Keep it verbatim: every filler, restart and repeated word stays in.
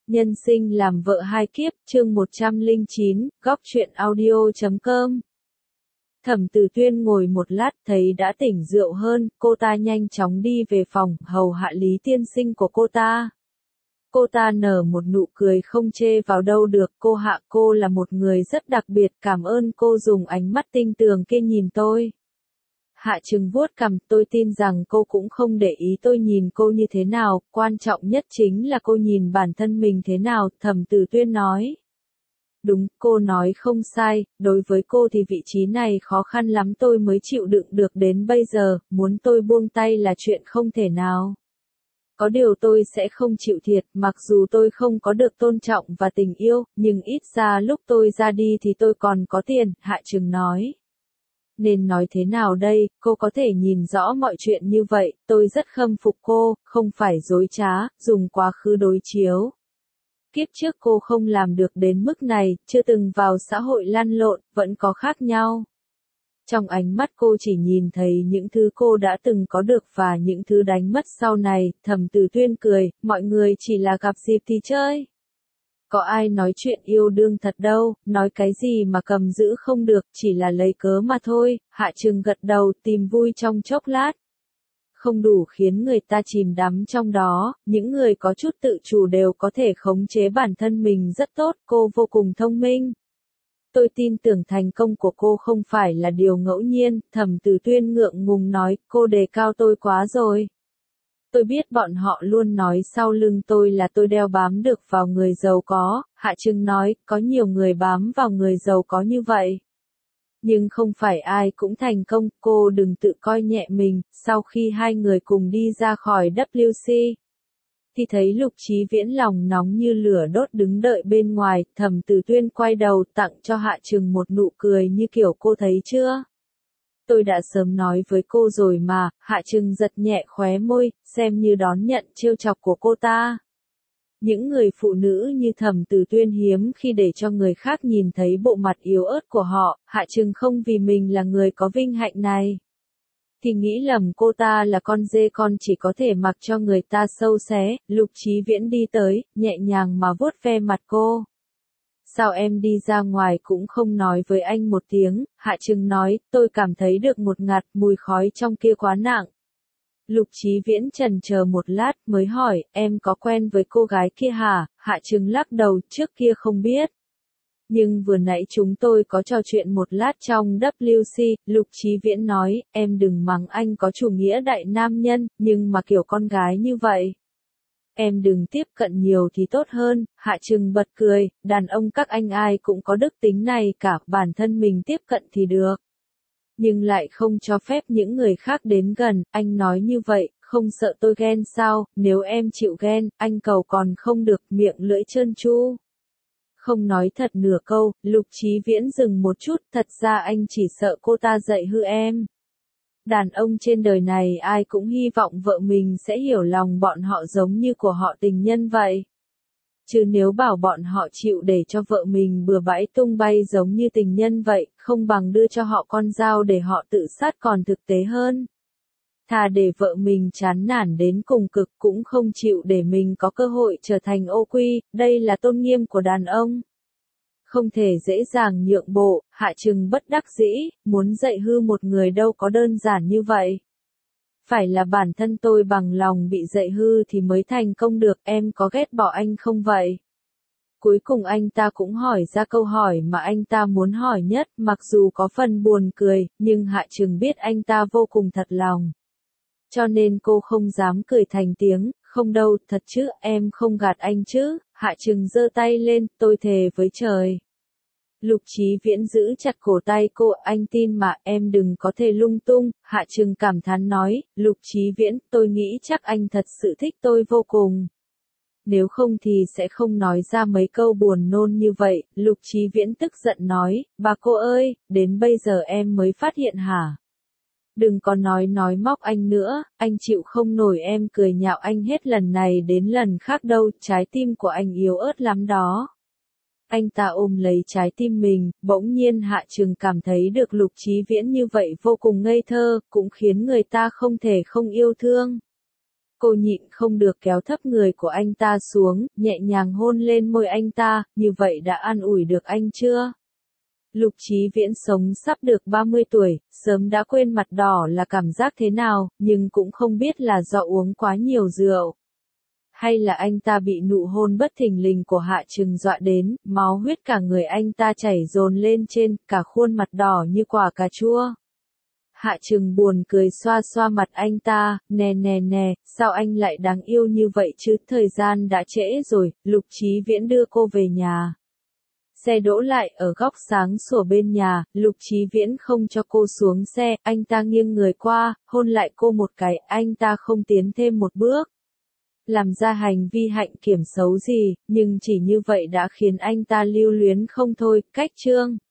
Nhân sinh làm vợ hai kiếp, chương một trăm lẻ chín, góc truyện audio chấm com. Thẩm Tử Tuyên ngồi một lát thấy đã tỉnh rượu hơn, cô ta nhanh chóng đi về phòng, hầu hạ Lý tiên sinh của cô ta. Cô ta nở một nụ cười không chê vào đâu được, cô Hạ, cô là một người rất đặc biệt, cảm ơn cô dùng ánh mắt tinh tường kia nhìn tôi. Hạ Trừng vuốt cằm, tôi tin rằng cô cũng không để ý tôi nhìn cô như thế nào, quan trọng nhất chính là cô nhìn bản thân mình thế nào, Thẩm Tử Tuyên nói. Đúng, cô nói không sai, đối với cô thì vị trí này khó khăn lắm tôi mới chịu đựng được đến bây giờ, muốn tôi buông tay là chuyện không thể nào. Có điều tôi sẽ không chịu thiệt, mặc dù tôi không có được tôn trọng và tình yêu, nhưng ít ra lúc tôi ra đi thì tôi còn có tiền, Hạ Trừng nói. Nên nói thế nào đây, cô có thể nhìn rõ mọi chuyện như vậy, tôi rất khâm phục cô, không phải dối trá, dùng quá khứ đối chiếu. Kiếp trước cô không làm được đến mức này, chưa từng vào xã hội lăn lộn, vẫn có khác nhau. Trong ánh mắt cô chỉ nhìn thấy những thứ cô đã từng có được và những thứ đánh mất sau này, Thẩm Tử Tuyên cười, mọi người chỉ là gặp dịp thì chơi. Có ai nói chuyện yêu đương thật đâu, nói cái gì mà cầm giữ không được, chỉ là lấy cớ mà thôi, Hạ Trừng gật đầu, tìm vui trong chốc lát. Không đủ khiến người ta chìm đắm trong đó, những người có chút tự chủ đều có thể khống chế bản thân mình rất tốt, cô vô cùng thông minh. Tôi tin tưởng thành công của cô không phải là điều ngẫu nhiên, Thẩm Tử Tuyên ngượng ngùng nói, cô đề cao tôi quá rồi. Tôi biết bọn họ luôn nói sau lưng tôi là tôi đeo bám được vào người giàu có, Hạ Trừng nói, có nhiều người bám vào người giàu có như vậy. Nhưng không phải ai cũng thành công, cô đừng tự coi nhẹ mình, sau khi hai người cùng đi ra khỏi W C. Thì thấy Lục Chí Viễn lòng nóng như lửa đốt đứng đợi bên ngoài, Thẩm Tử Tuyên quay đầu tặng cho Hạ Trừng một nụ cười như kiểu cô thấy chưa? Tôi đã sớm nói với cô rồi mà, Hạ Trừng giật nhẹ khóe môi, xem như đón nhận trêu chọc của cô ta. Những người phụ nữ như Thẩm Tử Tuyên hiếm khi để cho người khác nhìn thấy bộ mặt yếu ớt của họ, Hạ Trừng không vì mình là người có vinh hạnh này. Thì nghĩ lầm cô ta là con dê con chỉ có thể mặc cho người ta sâu xé, Lục Chí Viễn đi tới, nhẹ nhàng mà vuốt ve mặt cô. Sao em đi ra ngoài cũng không nói với anh một tiếng, Hạ Trừng nói, tôi cảm thấy được ngột ngạt, mùi khói trong kia quá nặng. Lục Chí Viễn chần chờ một lát mới hỏi, em có quen với cô gái kia hả? Hạ Trừng lắc đầu, trước kia không biết. Nhưng vừa nãy chúng tôi có trò chuyện một lát trong W C, Lục Chí Viễn nói, em đừng mắng anh có chủ nghĩa đại nam nhân, nhưng mà kiểu con gái như vậy. Em đừng tiếp cận nhiều thì tốt hơn, Hạ Trừng bật cười, đàn ông các anh ai cũng có đức tính này cả, bản thân mình tiếp cận thì được. Nhưng lại không cho phép những người khác đến gần, anh nói như vậy, không sợ tôi ghen sao, nếu em chịu ghen, anh cầu còn không được, miệng lưỡi trơn tru. Không nói thật nửa câu, Lục Chí Viễn dừng một chút, thật ra anh chỉ sợ cô ta dạy hư em. Đàn ông trên đời này ai cũng hy vọng vợ mình sẽ hiểu lòng bọn họ giống như của họ tình nhân vậy. Chứ nếu bảo bọn họ chịu để cho vợ mình bừa bãi tung bay giống như tình nhân vậy, không bằng đưa cho họ con dao để họ tự sát còn thực tế hơn. Thà để vợ mình chán nản đến cùng cực cũng không chịu để mình có cơ hội trở thành ô quy, đây là tôn nghiêm của đàn ông. Không thể dễ dàng nhượng bộ, Hạ Trừng bất đắc dĩ, muốn dạy hư một người đâu có đơn giản như vậy. Phải là bản thân tôi bằng lòng bị dạy hư thì mới thành công được, em có ghét bỏ anh không vậy? Cuối cùng anh ta cũng hỏi ra câu hỏi mà anh ta muốn hỏi nhất, mặc dù có phần buồn cười, nhưng Hạ Trừng biết anh ta vô cùng thật lòng. Cho nên cô không dám cười thành tiếng, không đâu, thật chứ, em không gạt anh chứ, Hạ Trừng giơ tay lên, tôi thề với trời. Lục Chí Viễn giữ chặt cổ tay cô, anh tin mà, em đừng có thể lung tung, Hạ Trừng cảm thán nói, Lục Chí Viễn, tôi nghĩ chắc anh thật sự thích tôi vô cùng. Nếu không thì sẽ không nói ra mấy câu buồn nôn như vậy, Lục Chí Viễn tức giận nói, bà cô ơi, đến bây giờ em mới phát hiện hả? Đừng có nói nói móc anh nữa, anh chịu không nổi em cười nhạo anh hết lần này đến lần khác đâu, trái tim của anh yếu ớt lắm đó. Anh ta ôm lấy trái tim mình, bỗng nhiên Hạ Trừng cảm thấy được Lục Chí Viễn như vậy vô cùng ngây thơ, cũng khiến người ta không thể không yêu thương. Cô nhịn không được kéo thấp người của anh ta xuống, nhẹ nhàng hôn lên môi anh ta, như vậy đã an ủi được anh chưa? Lục Chí Viễn sống sắp được ba mươi tuổi, sớm đã quên mặt đỏ là cảm giác thế nào, nhưng cũng không biết là do uống quá nhiều rượu. Hay là anh ta bị nụ hôn bất thình lình của Hạ Trừng dọa đến, máu huyết cả người anh ta chảy dồn lên trên, cả khuôn mặt đỏ như quả cà chua. Hạ Trừng buồn cười xoa xoa mặt anh ta, nè nè nè, sao anh lại đáng yêu như vậy chứ, thời gian đã trễ rồi. Lục Chí Viễn đưa cô về nhà. Xe đỗ lại ở góc sáng sủa bên nhà, Lục Chí Viễn không cho cô xuống xe, anh ta nghiêng người qua, hôn lại cô một cái, anh ta không tiến thêm một bước. Làm ra hành vi hạnh kiểm xấu gì, nhưng chỉ như vậy đã khiến anh ta lưu luyến không thôi. Cách chương